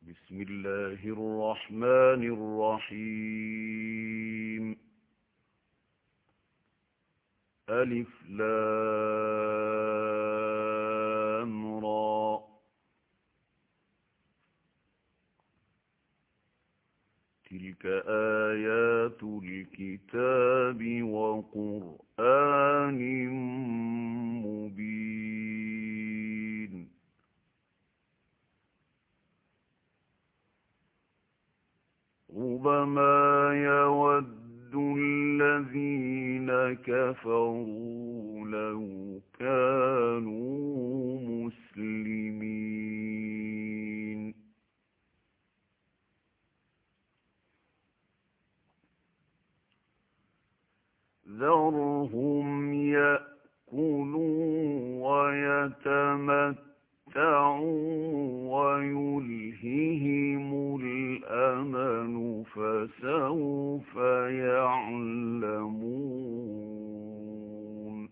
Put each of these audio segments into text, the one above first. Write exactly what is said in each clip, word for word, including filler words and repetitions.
بسم الله الرحمن الرحيم. ألف لام را. تلك آيات الكتاب وقرآن مبين. ربما يود الذين كفروا لو كانوا مسلمين. ذرهم يأكلوا ويتمتعوا ويلههم الأمل فسوف يعلمون.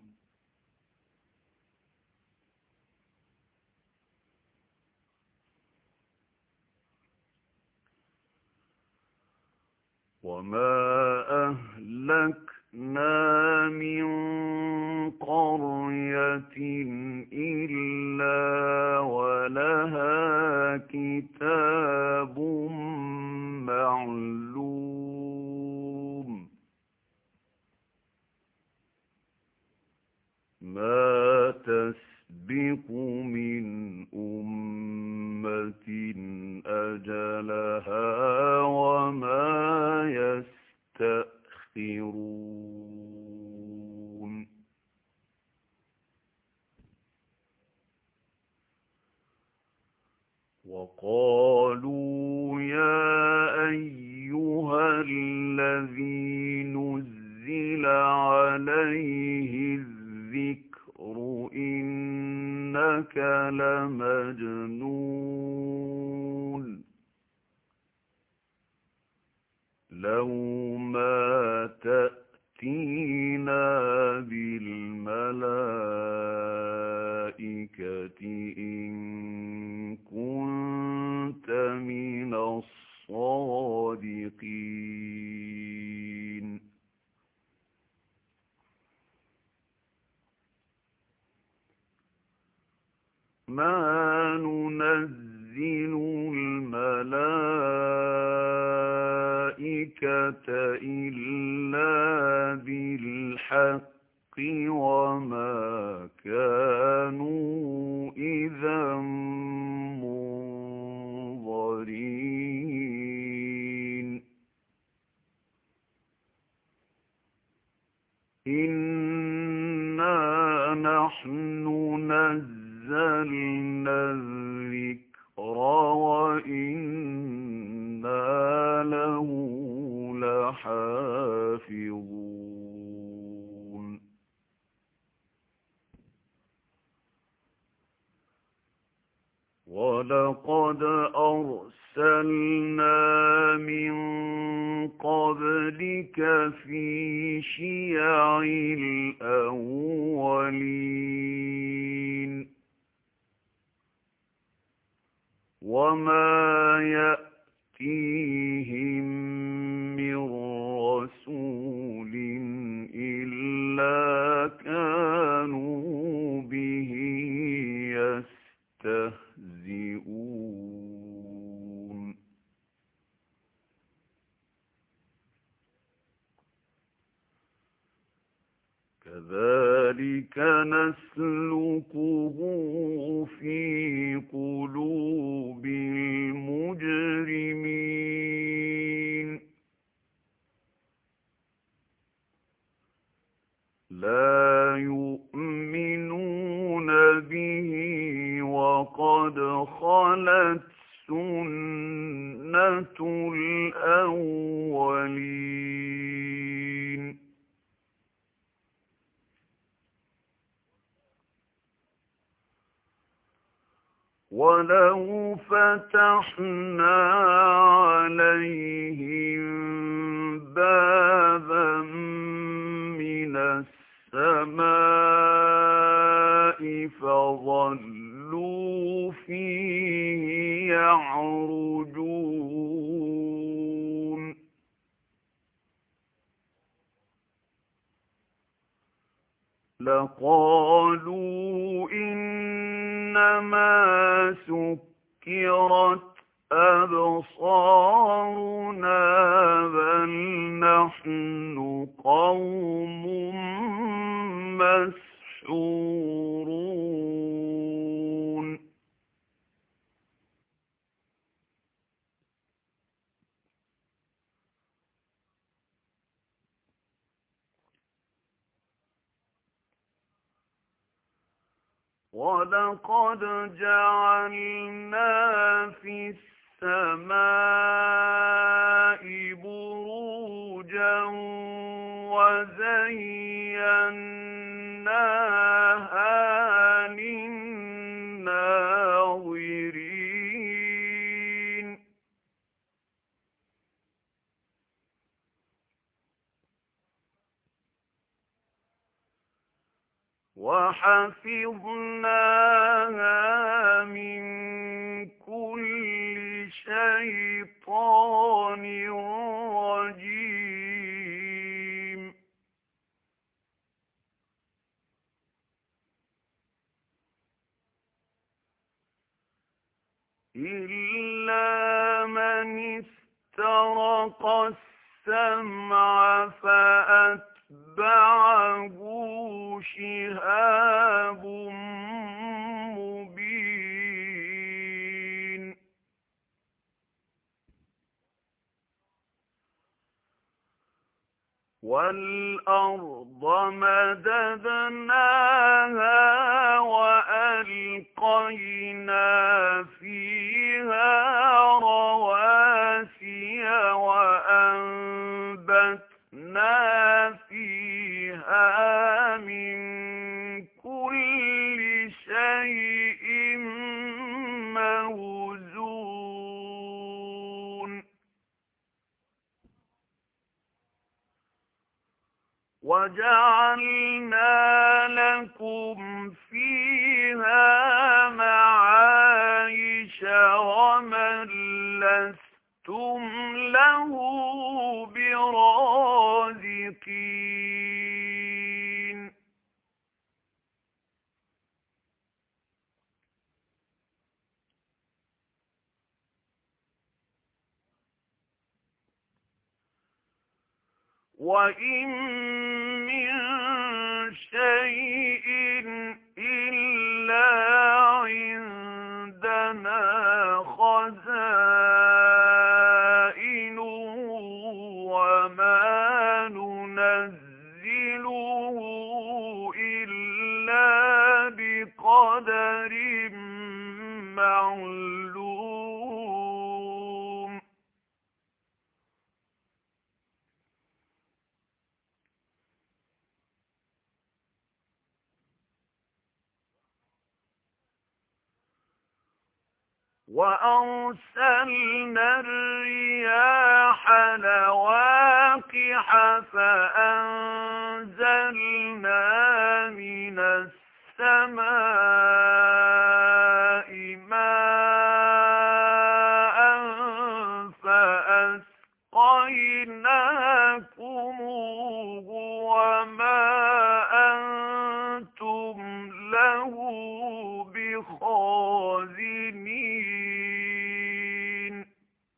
وما أهلكنا من قرية إلا ولها كتاب معلوم. ما تسبق من أمة أجلها وما يستأخرون. وقالوا يا أيها الذي نزل عليه الذكر إنك لمجنون. لو ما تأتينا بالملائكة إن كنت من الصادقين. ما ننزل الملائكة إلا بالحق وما كانوا إذا منظرين. إنا نحن نزلنا الذكر وإنا له لحافظون. ولقد أرسلنا من قبلك في شيع الأولين وما يأتيهم من رسول إلا كانوا به يستهزئون. كذلك نسلكه في قلوب المجرمين. لا يؤمنون به وقد خلت سنة الأولين. ولو فتحنا عليهم بابا من السماء فظلوا فيه يعرجون فقالوا إنما سكرت أبصارنا بل نحن قوم مسحورون وَلَقَدْ جَعَلْنَا فِي السَّمَاءِ بُرُوجًا وَزَيَّنَّاهَا لِلنَّاظِرِينَ وَحَفِظْنَاهَا مِن كُلِّ شَيْطَانٍ رَّجِيمٍ إِلَّا مَنِ اسْتَرَقَ السَّمْعَ فَأَتْبَعَهُ شِهَابٌ مُّبِينٌ وَالْأَرْضَ مَدَدْنَاهَا وَأَلْقَيْنَا فِيهَا رَوَاسِيَ وَأَنبَتْنَا فِيهَا مِن كُلِّ شَيْءٍ مَّوْزُونٍ وَجَعَلْنَا لَكُمْ فِيهَا مَعَايِشَ وَمَن لَّسْتُمْ لَهُ بِرَازِقِينَ وَإِن مِّن شَيْءٍ إِلَّا عِندَنَا خَزَائِنُهُ وَمَا نُنَزِّلُهُ إِلَّا بِقَدَرٍ مَّعْلُومٍ وَأَرْسَلْنَا الرِّيَاحَ لَوَاقِحَ فَأَنزَلْنَا مِنَ السَّمَاءِ مَاءً فَأَسْقَيْنَاكُمُوهُ وَمَا أَنتُمْ لَهُ بِخَازِنِينَ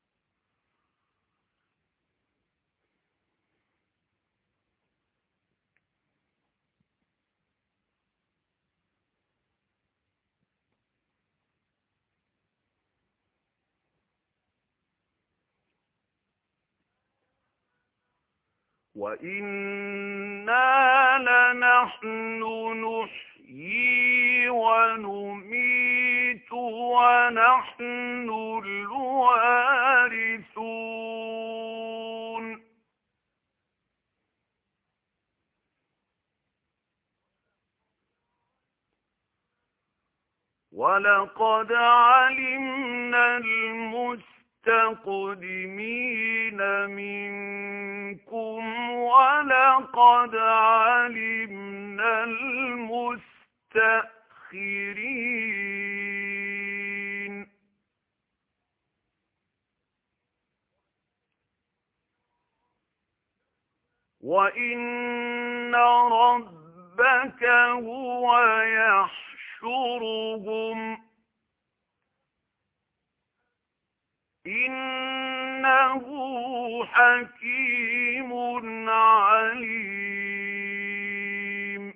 وَإِنَّا لَنَحْنُ نُحْيِي وَنُمِيتُ وَنَحْنُ الْوَارِثُونَ وَلَقَدْ عَلِمْنَا الْمُسْتَقْدِمِينَ مِنكُمْ وَلَقَدْ عَلِمْنَا الْمُسْتَأْخِرِينَ وَإِنَّ رَبَّكَ ربك هو يحشرهم إنه حكيم عليم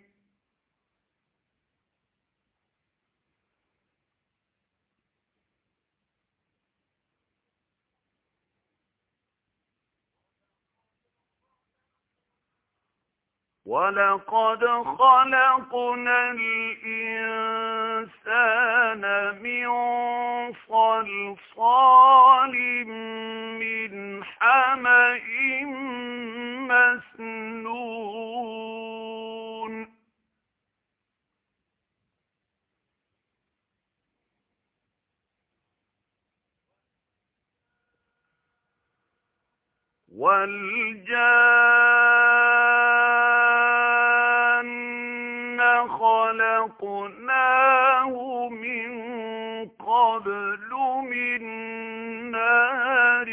ولقد خلقنا الإنسان من صلصال من حمإ مسنون والجان خلقناه من قبل من نار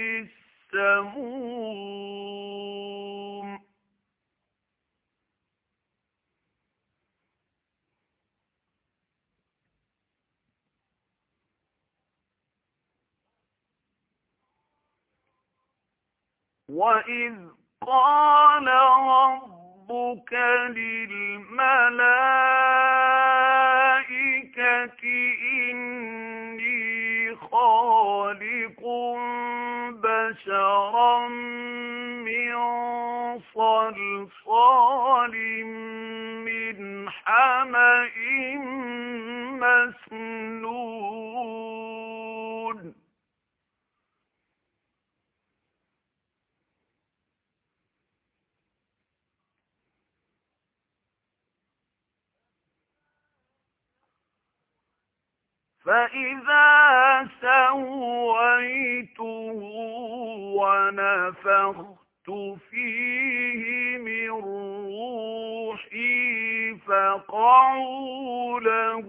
السموم وَإِذْ قَالَ رَبُّكَ لِلْمَلَائِكَةِ إِنِّي خَالِقٌ بَشَرًا مِّن صَلْصَالٍ مِّنْ حَمَإٍ مسنون فَإِذَا سَوَّيْتُهُ وَنَفَخْتُ فِيهِ مِن رُّوحِي فَقَعُوا لَهُ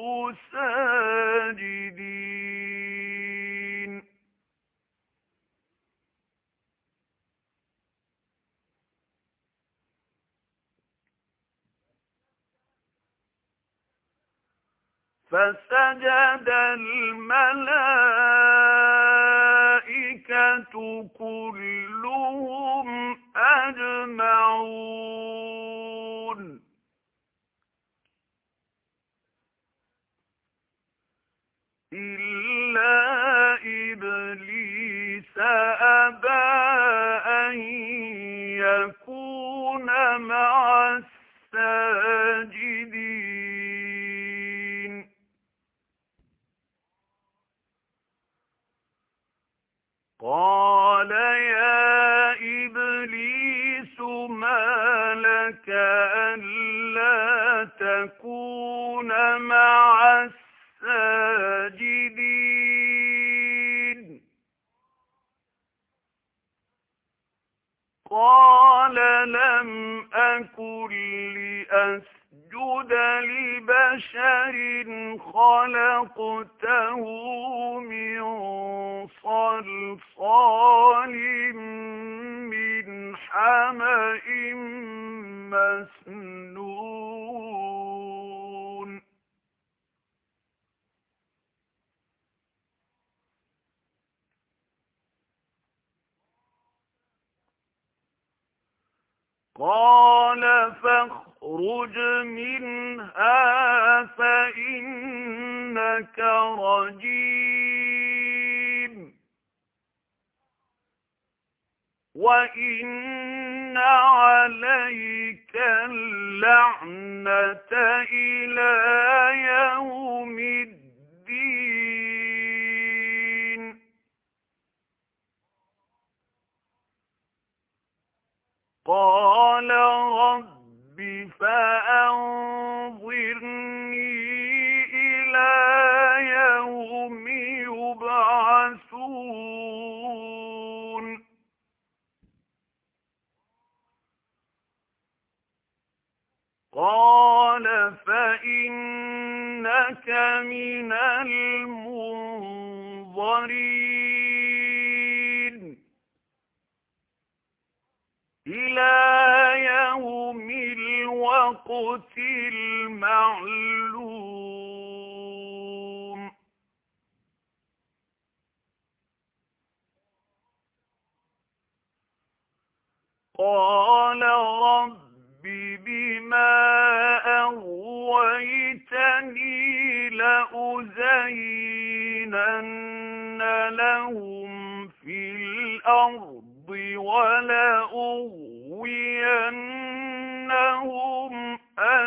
سَاجِدِينَ فَسَجَدَ الْمَلَائِكَةُ كُلُّهُمْ أَجْمَعُونَ إِلَّا إِبْلِيسَ أَبَىٰ أَن يَكُونَ مَعَ السَّاجِدِينَ قَالَ يَا إِبْلِيسُ مَا لَكَ أَلَّا تَكُونَ مَعَ السَّاجِدِينَ قَالَ لَمْ أَكُن لِّأَسْجُدَ لِبَشَرٍ خَلَقْتَهُ مِن صَلْصَالٍ مِّنْ حَمَإٍ مسنون قَالَ فَاخْرُجْ مِنْهَا فَإِنَّكَ رَجِيمٌ وَإِنَّ عَلَيْكَ اللَّعْنَةَ إِلَىٰ يَوْمِ الدِّينِ قَالَ رَبِّ فَأَنظِرْنِي إِلَىٰ يَوْمِ يُبْعَثُونَ قَالَ فَإِنَّكَ مِنَ الْمُنظَرِينَ إِلَىٰ يَوْمِ الْوَقْتِ الْمَوْتِ الْمَعْلُومِ قَالَ رَبِّ بِمَا أَغْوَيْتَنِي لَأُزَيِّنَنَّ لَهُمْ فِي الْأَرْضِ وَلَأُغْوِيَنَّهُمْ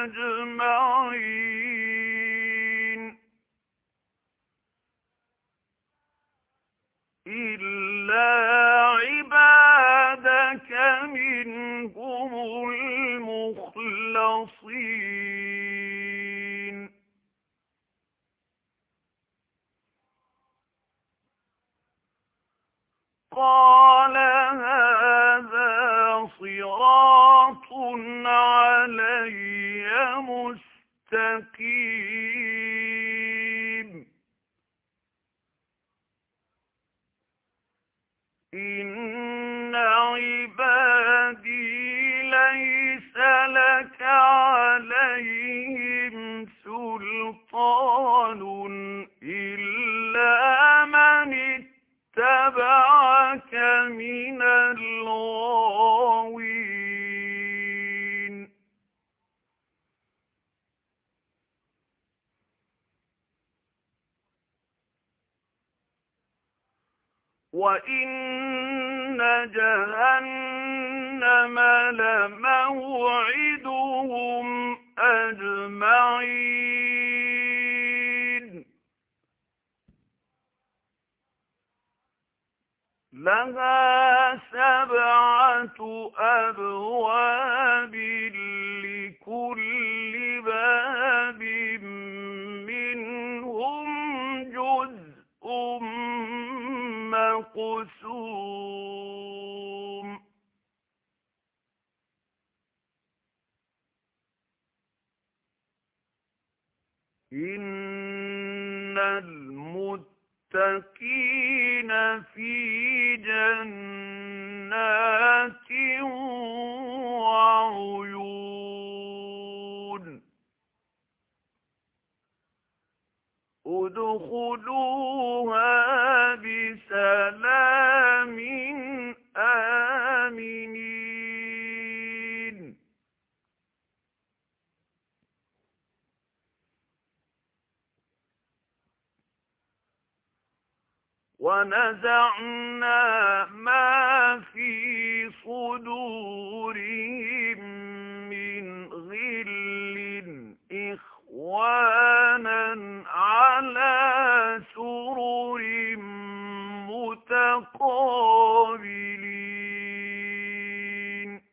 أَجْمَعِينَ إِلَّا عِبَادَكَ مِنْهُمُ الْمُخْلَصِينَ قَالَ هَذَا صِرَاطٌ عَلَيَّ مُسْتَقِيمٌ إِنَّ عِبَادِي لَيْسَ لَكَ عَلَيْهِمْ سُلْطَانٌ إِلَّا مَنِ اتَّبَعَكَ مِنَ الْغَاوِينَ وَإِنَّ جَهَنَّمَ لَمَوْعِدُهُمْ أَجْمَعِينَ لَهَا سَبْعَةُ أَبْوَابٍ لِكُلِّ بَابٍ مِّنْهُمْ جُزْءٌ مَّقْسُومٌ إِنَّ الْمُتَّقِينَ فِي جَنَّاتٍ وَعُيُونٍ ادْخُلُوهَا بِسَلَامٍ آمِنِينَ وَنَزَعْنَا مَا فِي صُدُورِهِم مِّنْ غِلٍّ إِخْوَانًا عَلَىٰ سُرُرٍ مُّتَقَابِلِينَ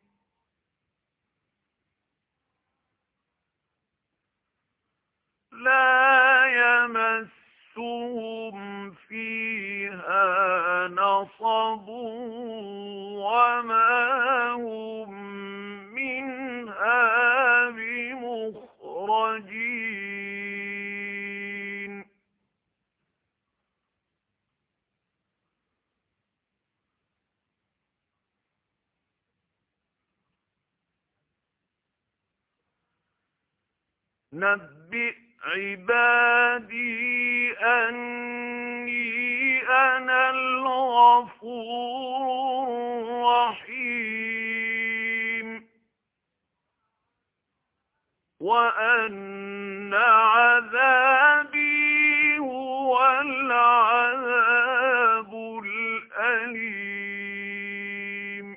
لَا يَمَسُّهُمْ فِيهَا نَصَبٌ وَمَا هُم مِّنْهَا بِمُخْرَجِينَ نَبِّئْ عِبَادِي أَنِّي أَنَا الْغَفُورُ الرَّحِيمُ وَأَنَّ عَذَابِي هُوَ الْعَذَابُ الْأَلِيمُ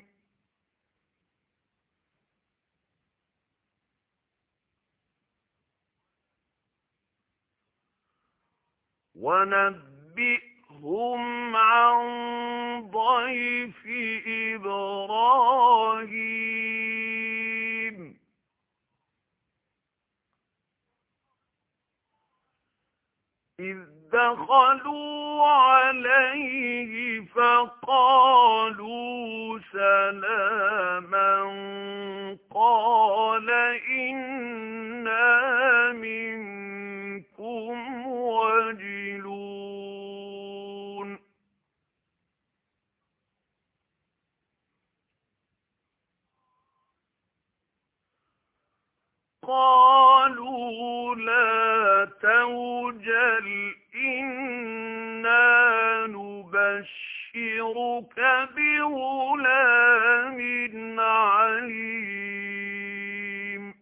وَنَبِّئْهُمْ عَن ضَيْفِ إِبْرَاهِيمَ إِذْ دَخَلُوا عَلَيْهِ فَقَالُوا سَلَامًا قَالَ إِنَّا مِنكُمْ وَجِلُونَ قالوا لا توجل إنا نبشرك بغلام عليم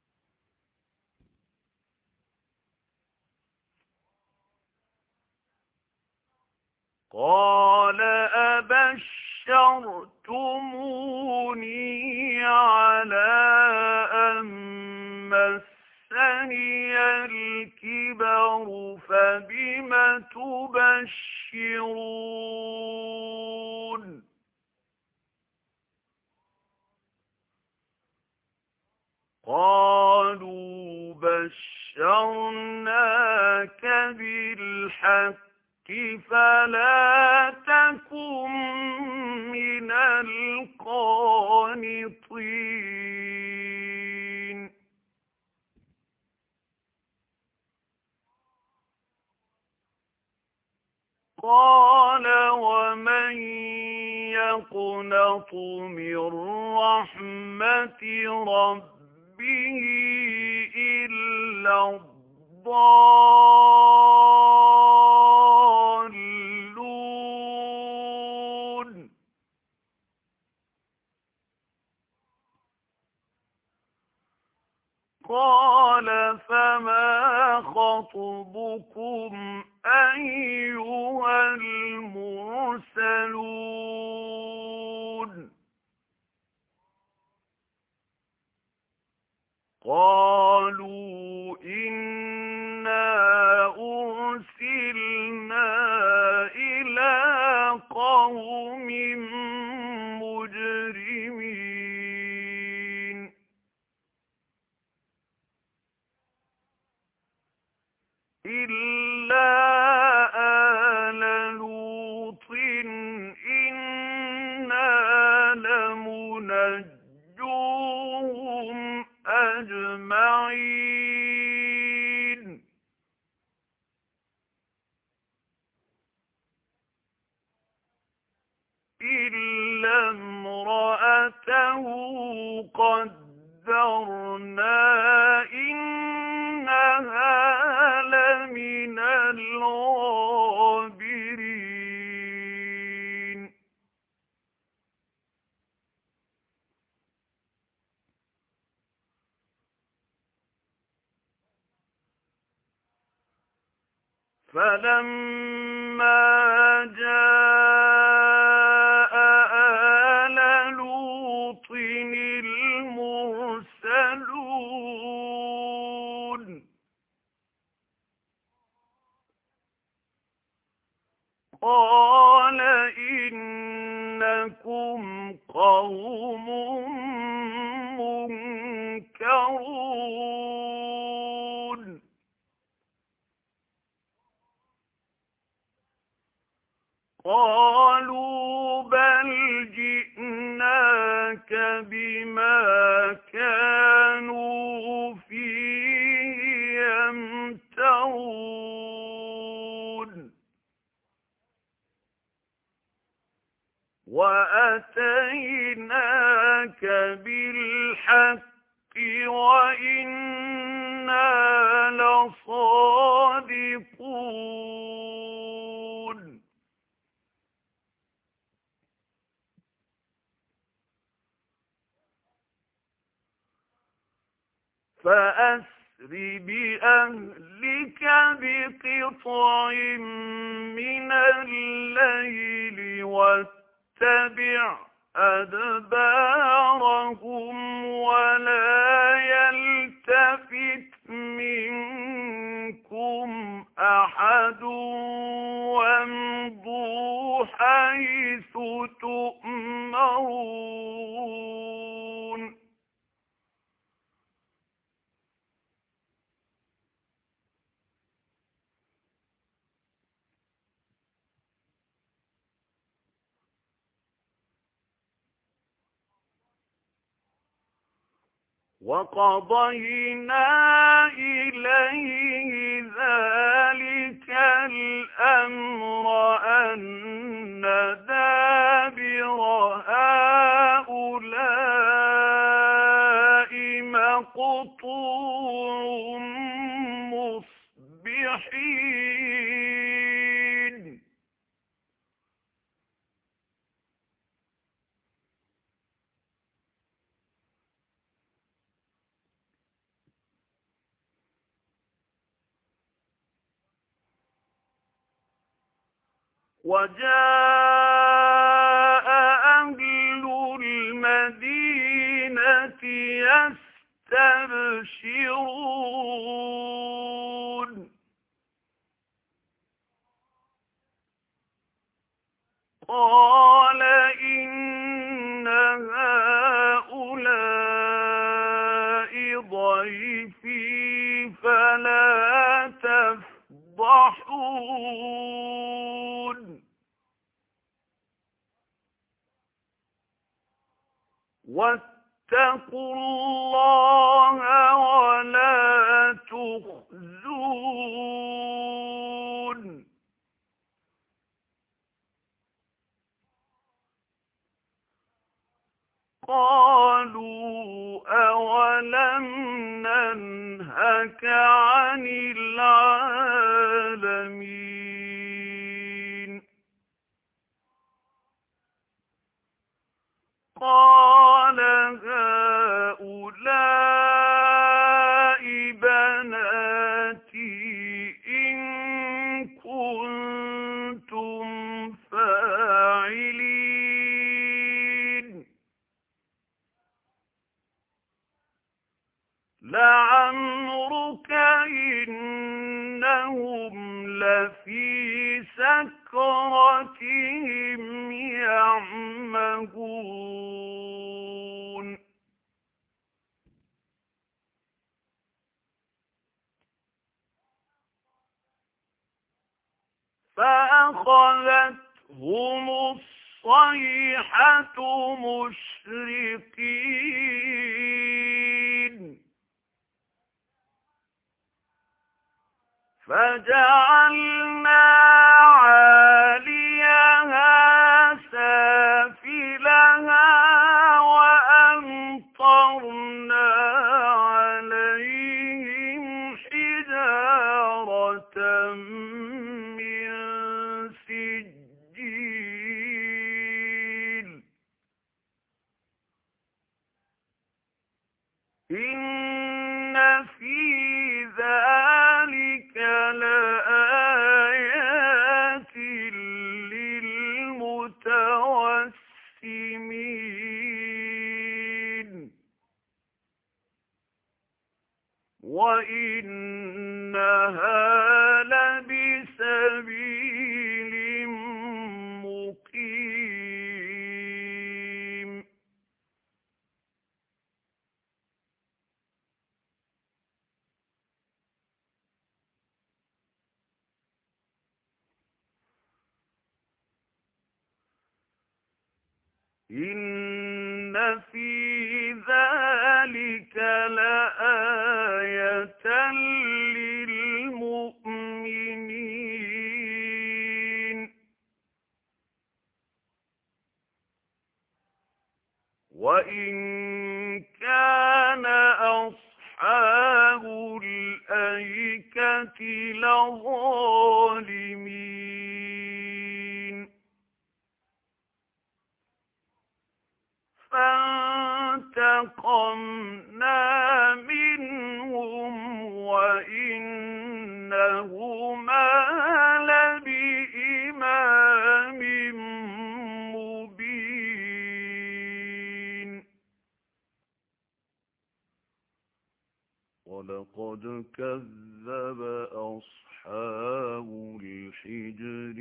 قال أبشرتموني على أن مسني الكبر فبم تبشرون قالوا بشرناك بالحق فلا تكن من القانطين قال ومن يقنط من رحمة ربه إلا الضالون قال فما خطبكم أيها المرسلون قالوا إنا أرسلنا إلى قوم مجرمين إلا آل لوط إنا لمنجوهم أجمعين إلا امرأته قدرنا إنها لمن الغابرين فلما جاء آل لوط المرسلون قال إنكم قوم منكرون قالوا بل جئناك بما كانوا فيه يمترون وأتيناك بالحق وإنا لصادقون فأسر بأهلك بقطع من الليل واتبع أدبارهم ولا يلتفت منكم أحد وامضوا حيث تؤمرون وقضينا إليه ذلك الأمر أن دابر هؤلاء مقطوع وجاء أهل المدينة يستبشرون قال إن هؤلاء ضيفي فلا تفضحون واتقوا الله ولا تخزون قالوا أولم ننهك عن العالمين قال هؤلاء بناتي إن كنتم فاعلين لعمرك إنهم لفي سكرتهم يعمهون فأخذتهم الصيحة مشرقين فجعلنا عاليها سافلها وأمطرنا عليهم حجارة من سجيل إن في ذلك لآيات للمتوسمين وإنها لبسبيل مقيم إن في ذلك لآية للمؤمنين وإن كان أصحاب الأيكة لظالمين فانتقمنا منهم وإنهما لبإمام مبين ولقد كذب أصحاب الحجر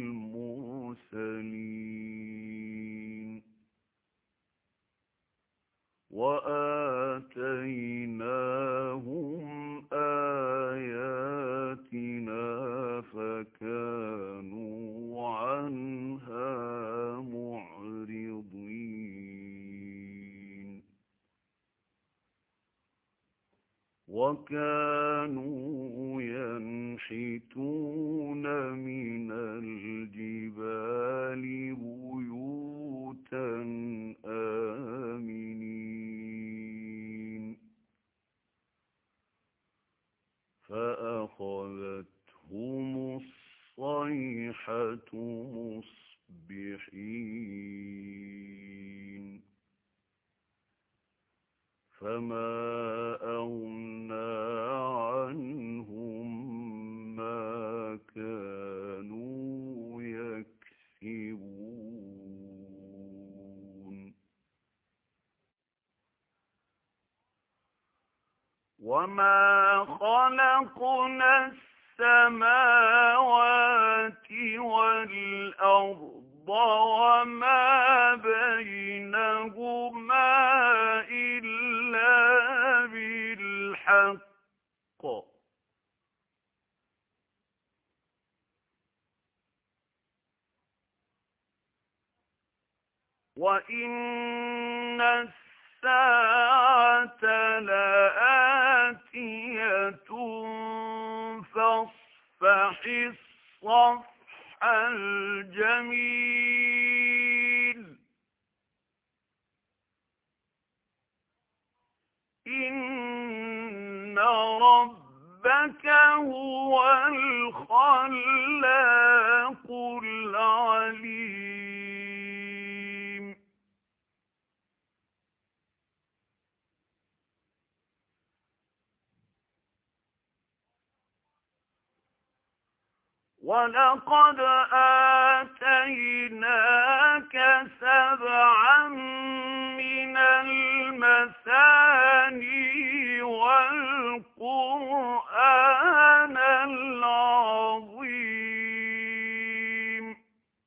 المرسلين وآتيناهم آياتنا فكانوا عنها معرضين وكانوا ينحتون من الجبال بيوتا آمنين فأخذتهم الصيحة مصبحين فما أغنى عنهم ما كانوا يكسبون وما خلقنا السماوات والأرض وما بينهما إلا بالحق وإن الساعة لآتية فاصفح الصفح الجميل إن ربك هو الخلاق العليم ولقد آتيناك سبعا من المثاني والقرآن العظيم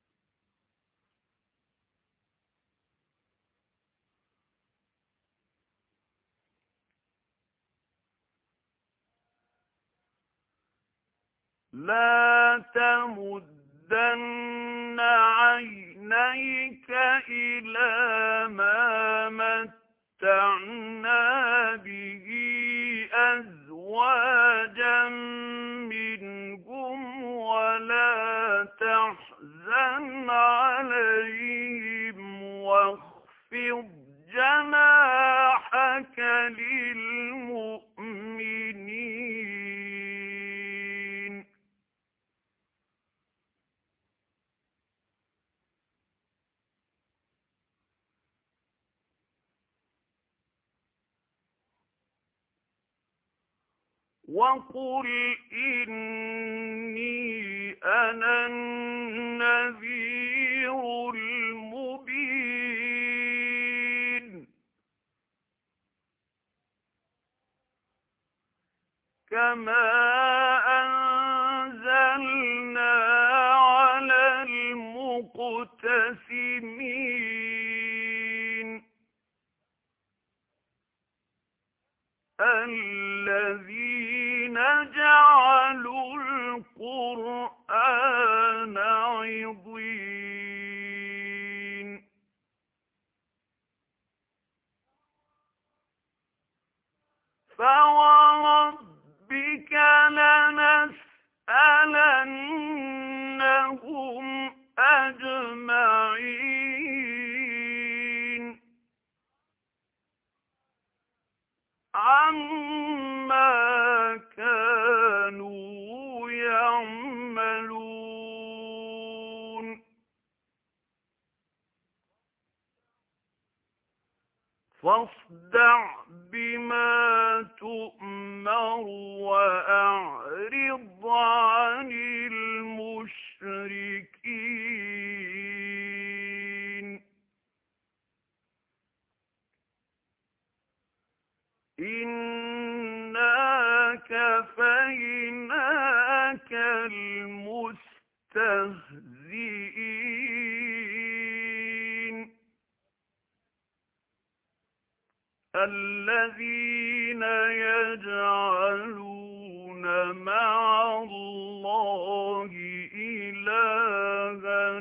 لا تمدن عينيك إلى ما متعنا به أزواجا منهم ولا تحزن عليهم واخفض جناحك للمؤمنين وقل إني أنا النذير المبين كما أنزلنا على المقتسمين الذين جعلوا القرآن عضين فوربك لنسألنهم أجمعين عما كانوا يعملون فاصدع بما تؤمر وأعرض عن المشركين إنا كفيناك المستهزئين الذين يجعلون مع الله إلها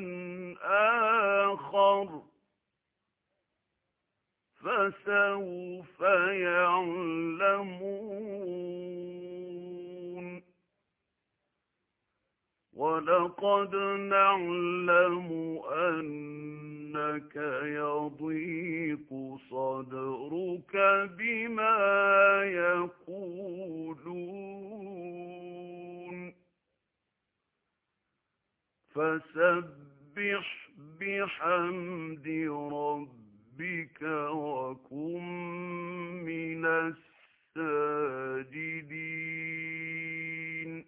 آخر فسوف يعلمون ولقد نعلم أنك يضيق صدرك بما يقولون فسبح بحمد ربك وكن من الساجدين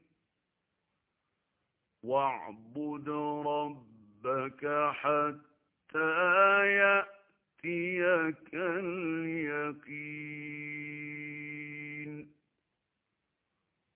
واعبد ربك حتى يأتيك اليقين